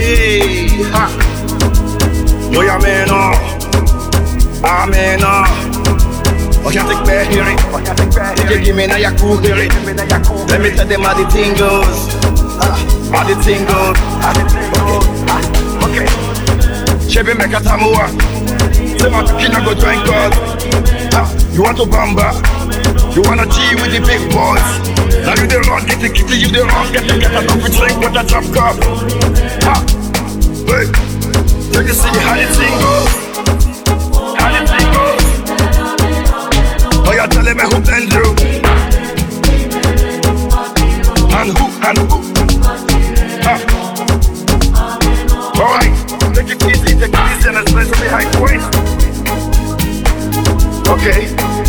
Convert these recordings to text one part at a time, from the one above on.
Hey, ha. No, ya meno. Amena. Oh, can't take back hearing. You give me now your cool hearing. Let me tell them how the thing goes. How the thing goes. Okay. Chebe Mekatamua. Say my kina go drink God. You want to bamba? You wanna G with the big boys? Now you the wrong, get the kitty, you the wrong, get a coffee drink with a drop cup. Wait, so you see how the thing goes? How the thing goes? Oh, you're telling me who blend you? And who? Alright, take it easy and let's play some behind point. Okay.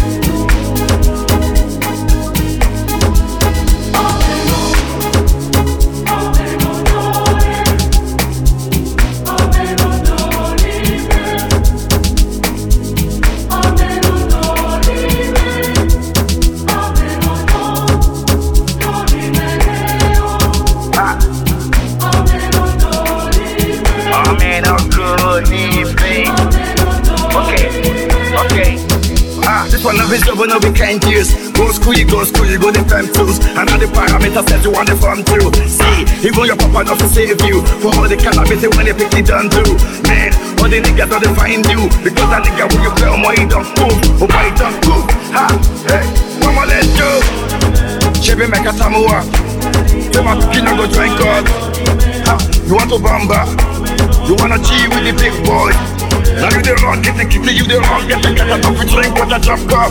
This one of his job when we can't use. Go school, you go the fam tools. And all the parameters that you want the fun too. See, even your papa not to save you. For all the calamity when they pick it done too. Man, all the niggas don't find you. Because that nigga when you play on my don't move. Oh my don't move. Ha, hey, mama let's go. Chebe Mekatamua. Say my kina go drink God. Ha, you want to bamba? You wanna G with the big boy? Now you the wrong, get the kitty, you the wrong, get a coffee drink with a drop cup.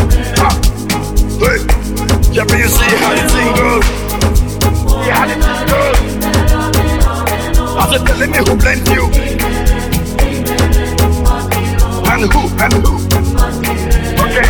Hey, yeah, but you see how the thing goes. See how the thing goes. I said, telling me who blend you. And who? Okay.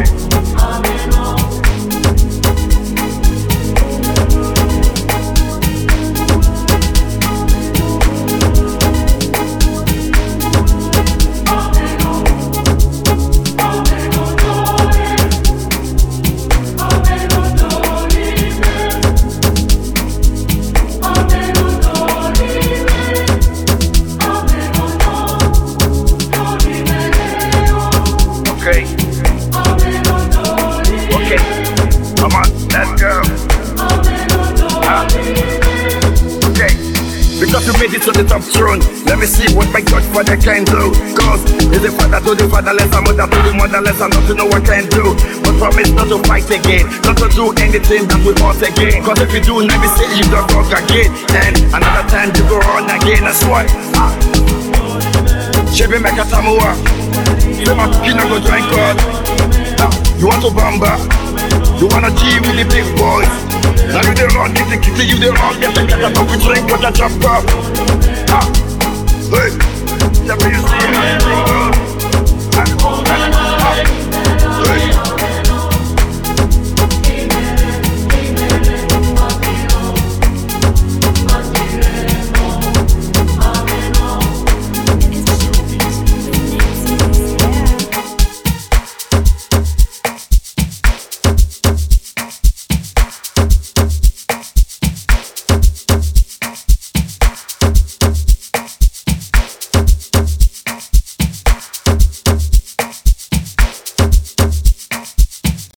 Okay, come on, let's go. Okay, because you made it to the top throne. Let me see what my God Father can do. Cause it's the father to the fatherless, a mother to the motherless, and not to know what I can do. But promise not to fight again, not to do anything that we want again. Cause if you do, let me say you don't talk again. And another time you go on again, that's why. Chebe Mekatamua. You want to go drink God. You want to bamba? You wanna G with the big boys? Now you the wrong, get the kitty, you the wrong, get a coffee drink with a drop cup. Hey, yeah, but you see